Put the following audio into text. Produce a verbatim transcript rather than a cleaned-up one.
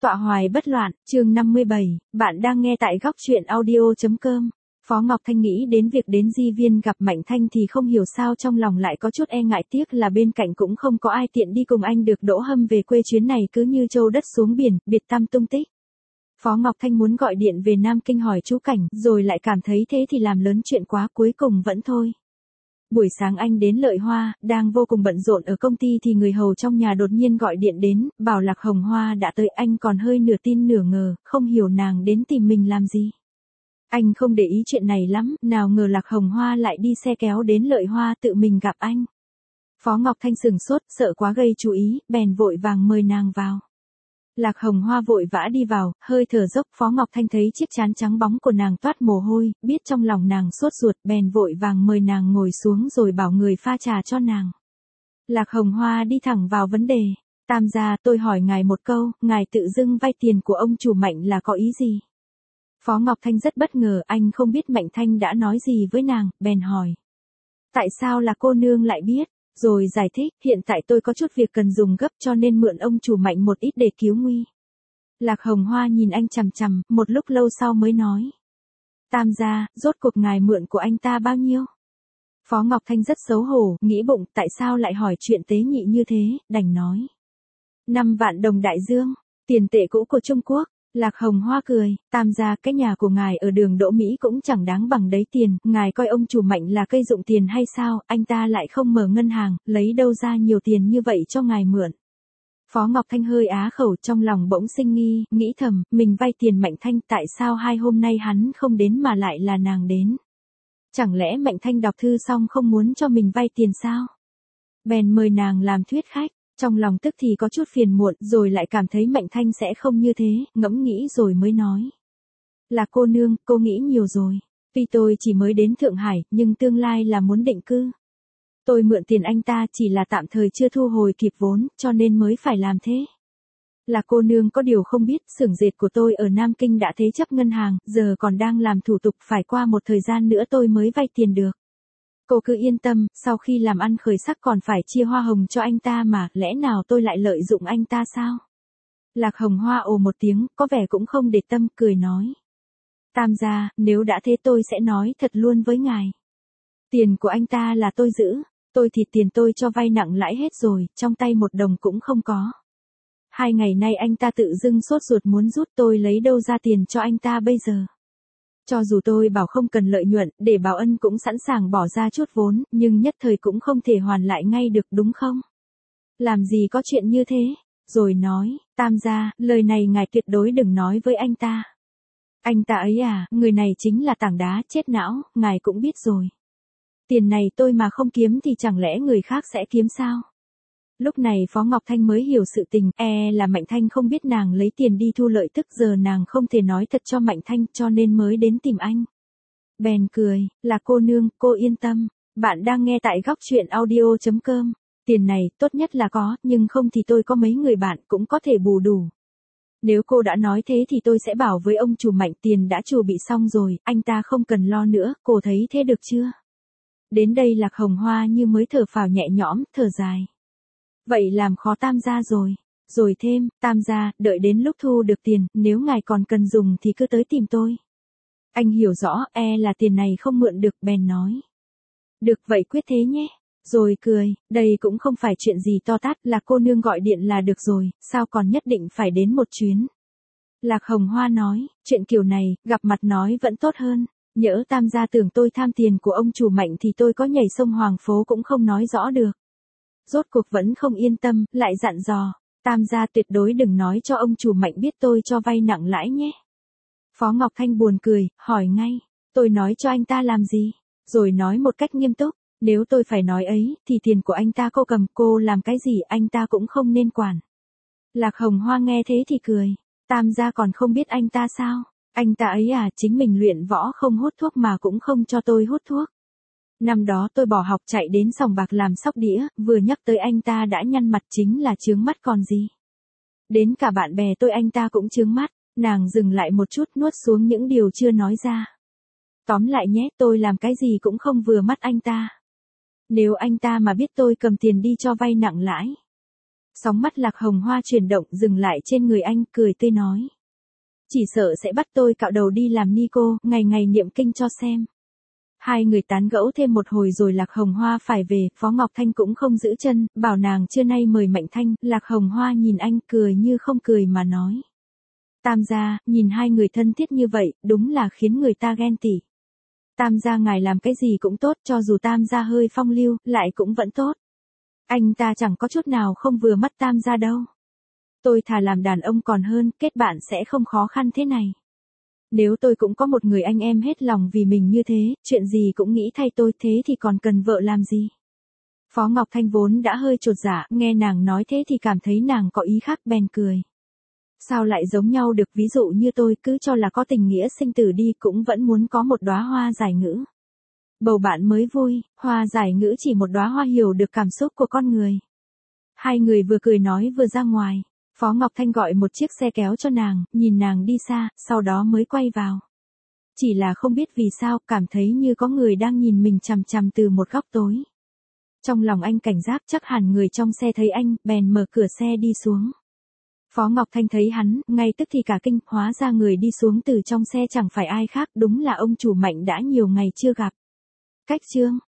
Tọa hoài bất loạn, chương năm mươi bảy, bạn đang nghe tại góc truyện audio.com. Phó Ngọc Thanh nghĩ đến việc đến Di Viên gặp Mạnh Thanh thì không hiểu sao trong lòng lại có chút e ngại, tiếc là bên cạnh cũng không có ai tiện đi cùng anh được. Đỗ Hâm về quê chuyến này cứ như châu đất xuống biển, biệt tăm tung tích. Phó Ngọc Thanh muốn gọi điện về Nam Kinh hỏi chú Cảnh, rồi lại cảm thấy thế thì làm lớn chuyện quá, cuối cùng vẫn thôi. Buổi sáng anh đến Lợi Hoa, đang vô cùng bận rộn ở công ty thì người hầu trong nhà đột nhiên gọi điện đến, bảo Lạc Hồng Hoa đã tới. Anh còn hơi nửa tin nửa ngờ, không hiểu nàng đến tìm mình làm gì. Anh không để ý chuyện này lắm, nào ngờ Lạc Hồng Hoa lại đi xe kéo đến Lợi Hoa tự mình gặp anh. Phó Ngọc Thanh sừng sốt, sợ quá gây chú ý, bèn vội vàng mời nàng vào. Lạc Hồng Hoa vội vã đi vào, hơi thở dốc. Phó Ngọc Thanh thấy chiếc trán trắng bóng của nàng toát mồ hôi, biết trong lòng nàng sốt ruột, bèn vội vàng mời nàng ngồi xuống rồi bảo người pha trà cho nàng. Lạc Hồng Hoa đi thẳng vào vấn đề. Tam gia, tôi hỏi ngài một câu, ngài tự dưng vay tiền của ông chủ Mạnh là có ý gì? Phó Ngọc Thanh rất bất ngờ, anh không biết Mạnh Thanh đã nói gì với nàng, bèn hỏi. Tại sao là cô nương lại biết? Rồi giải thích, hiện tại tôi có chút việc cần dùng gấp cho nên mượn ông chủ Mạnh một ít để cứu nguy. Lạc Hồng Hoa nhìn anh chằm chằm, một lúc lâu sau mới nói. Tam gia, rốt cuộc ngài mượn của anh ta bao nhiêu? Phó Ngọc Thanh rất xấu hổ, nghĩ bụng tại sao lại hỏi chuyện tế nhị như thế, đành nói. Năm vạn đồng đại dương, tiền tệ cũ của Trung Quốc. Lạc Hồng Hoa cười, tam gia, cái nhà của ngài ở đường Đỗ Mỹ cũng chẳng đáng bằng đấy tiền, ngài coi ông chủ Mạnh là cây dụng tiền hay sao, anh ta lại không mở ngân hàng, lấy đâu ra nhiều tiền như vậy cho ngài mượn. Phó Ngọc Thanh hơi á khẩu, trong lòng bỗng sinh nghi, nghĩ thầm, mình vay tiền Mạnh Thanh, tại sao hai hôm nay hắn không đến mà lại là nàng đến? Chẳng lẽ Mạnh Thanh đọc thư xong không muốn cho mình vay tiền sao? Bèn mời nàng làm thuyết khách. Trong lòng tức thì có chút phiền muộn, rồi lại cảm thấy Mạnh Thanh sẽ không như thế, ngẫm nghĩ rồi mới nói. Là cô nương, cô nghĩ nhiều rồi. Tuy tôi chỉ mới đến Thượng Hải, nhưng tương lai là muốn định cư. Tôi mượn tiền anh ta chỉ là tạm thời chưa thu hồi kịp vốn, cho nên mới phải làm thế. Là cô nương có điều không biết, xưởng dệt của tôi ở Nam Kinh đã thế chấp ngân hàng, giờ còn đang làm thủ tục, phải qua một thời gian nữa tôi mới vay tiền được. Cô cứ yên tâm, sau khi làm ăn khởi sắc còn phải chia hoa hồng cho anh ta mà, lẽ nào tôi lại lợi dụng anh ta sao? Lạc Hồng Hoa ồ một tiếng, có vẻ cũng không để tâm, cười nói. Tam gia, nếu đã thế tôi sẽ nói thật luôn với ngài. Tiền của anh ta là tôi giữ, tôi thì tiền tôi cho vay nặng lãi hết rồi, trong tay một đồng cũng không có. Hai ngày nay anh ta tự dưng sốt ruột muốn rút, tôi lấy đâu ra tiền cho anh ta bây giờ? Cho dù tôi bảo không cần lợi nhuận, để báo ân cũng sẵn sàng bỏ ra chút vốn, nhưng nhất thời cũng không thể hoàn lại ngay được đúng không? Làm gì có chuyện như thế? Rồi nói, tam gia, lời này ngài tuyệt đối đừng nói với anh ta. Anh ta ấy à, người này chính là tảng đá chết não, ngài cũng biết rồi. Tiền này tôi mà không kiếm thì chẳng lẽ người khác sẽ kiếm sao? Lúc này Phó Ngọc Thanh mới hiểu sự tình, e là Mạnh Thanh không biết nàng lấy tiền đi thu lợi, tức giờ nàng không thể nói thật cho Mạnh Thanh cho nên mới đến tìm anh. Bèn cười, là cô nương, cô yên tâm, bạn đang nghe tại góc truyện audio.com. Tiền này tốt nhất là có, nhưng không thì tôi có mấy người bạn cũng có thể bù đủ. Nếu cô đã nói thế thì tôi sẽ bảo với ông chủ Mạnh tiền đã chuẩn bị xong rồi, anh ta không cần lo nữa, cô thấy thế được chưa? Đến đây Lạc Hồng Hoa như mới thở phào nhẹ nhõm, thở dài. Vậy làm khó tam gia rồi. Rồi thêm, tam gia, đợi đến lúc thu được tiền, nếu ngài còn cần dùng thì cứ tới tìm tôi. Anh hiểu rõ, e là tiền này không mượn được, bèn nói. Được vậy quyết thế nhé. Rồi cười, đây cũng không phải chuyện gì to tát, là cô nương gọi điện là được rồi, sao còn nhất định phải đến một chuyến. Lạc Hồng Hoa nói, chuyện kiểu này, gặp mặt nói vẫn tốt hơn. Nhỡ tam gia tưởng tôi tham tiền của ông chủ Mạnh thì tôi có nhảy sông Hoàng Phố cũng không nói rõ được. Rốt cuộc vẫn không yên tâm, lại dặn dò, tam gia tuyệt đối đừng nói cho ông chủ Mạnh biết tôi cho vay nặng lãi nhé. Phó Ngọc Thanh buồn cười, hỏi ngay, tôi nói cho anh ta làm gì? Rồi nói một cách nghiêm túc, nếu tôi phải nói ấy, thì tiền của anh ta cô cầm, cô làm cái gì anh ta cũng không nên quản. Lạc Hồng Hoa nghe thế thì cười, tam gia còn không biết anh ta sao? Anh ta ấy à, chính mình luyện võ không hút thuốc mà cũng không cho tôi hút thuốc. Năm đó tôi bỏ học chạy đến sòng bạc làm sóc đĩa, vừa nhắc tới anh ta đã nhăn mặt, chính là chướng mắt còn gì. Đến cả bạn bè tôi anh ta cũng chướng mắt, nàng dừng lại một chút nuốt xuống những điều chưa nói ra. Tóm lại nhé, tôi làm cái gì cũng không vừa mắt anh ta. Nếu anh ta mà biết tôi cầm tiền đi cho vay nặng lãi, Sóng mắt Lạc Hồng Hoa chuyển động dừng lại trên người anh, cười tươi nói. Chỉ sợ sẽ bắt tôi cạo đầu đi làm ni cô, ngày ngày niệm kinh cho xem. Hai người tán gẫu thêm một hồi rồi Lạc Hồng Hoa phải về, Phó Ngọc Thanh cũng không giữ chân, bảo nàng trưa nay mời Mạnh Thanh. Lạc Hồng Hoa nhìn anh cười như không cười mà nói. Tam gia, nhìn hai người thân thiết như vậy, đúng là khiến người ta ghen tị. Tam gia ngài làm cái gì cũng tốt, cho dù tam gia hơi phong lưu, lại cũng vẫn tốt. Anh ta chẳng có chút nào không vừa mắt tam gia đâu. Tôi thà làm đàn ông còn hơn, kết bạn sẽ không khó khăn thế này. Nếu tôi cũng có một người anh em hết lòng vì mình như thế, chuyện gì cũng nghĩ thay tôi, thế thì còn cần vợ làm gì? Phó Ngọc Thanh vốn đã hơi chột dạ, nghe nàng nói thế thì cảm thấy nàng có ý khác bèn cười. Sao lại giống nhau được, ví dụ như tôi cứ cho là có tình nghĩa sinh tử đi cũng vẫn muốn có một đóa hoa giải ngữ. Bầu bạn mới vui, hoa giải ngữ chỉ một đóa hoa hiểu được cảm xúc của con người. Hai người vừa cười nói vừa ra ngoài. Phó Ngọc Thanh gọi một chiếc xe kéo cho nàng, nhìn nàng đi xa, sau đó mới quay vào. Chỉ là không biết vì sao, cảm thấy như có người đang nhìn mình chằm chằm từ một góc tối. Trong lòng anh cảnh giác, chắc hẳn người trong xe thấy anh, bèn mở cửa xe đi xuống. Phó Ngọc Thanh thấy hắn, ngay tức thì cả kinh, hóa ra người đi xuống từ trong xe chẳng phải ai khác, đúng là ông chủ Mạnh đã nhiều ngày chưa gặp. Cách chương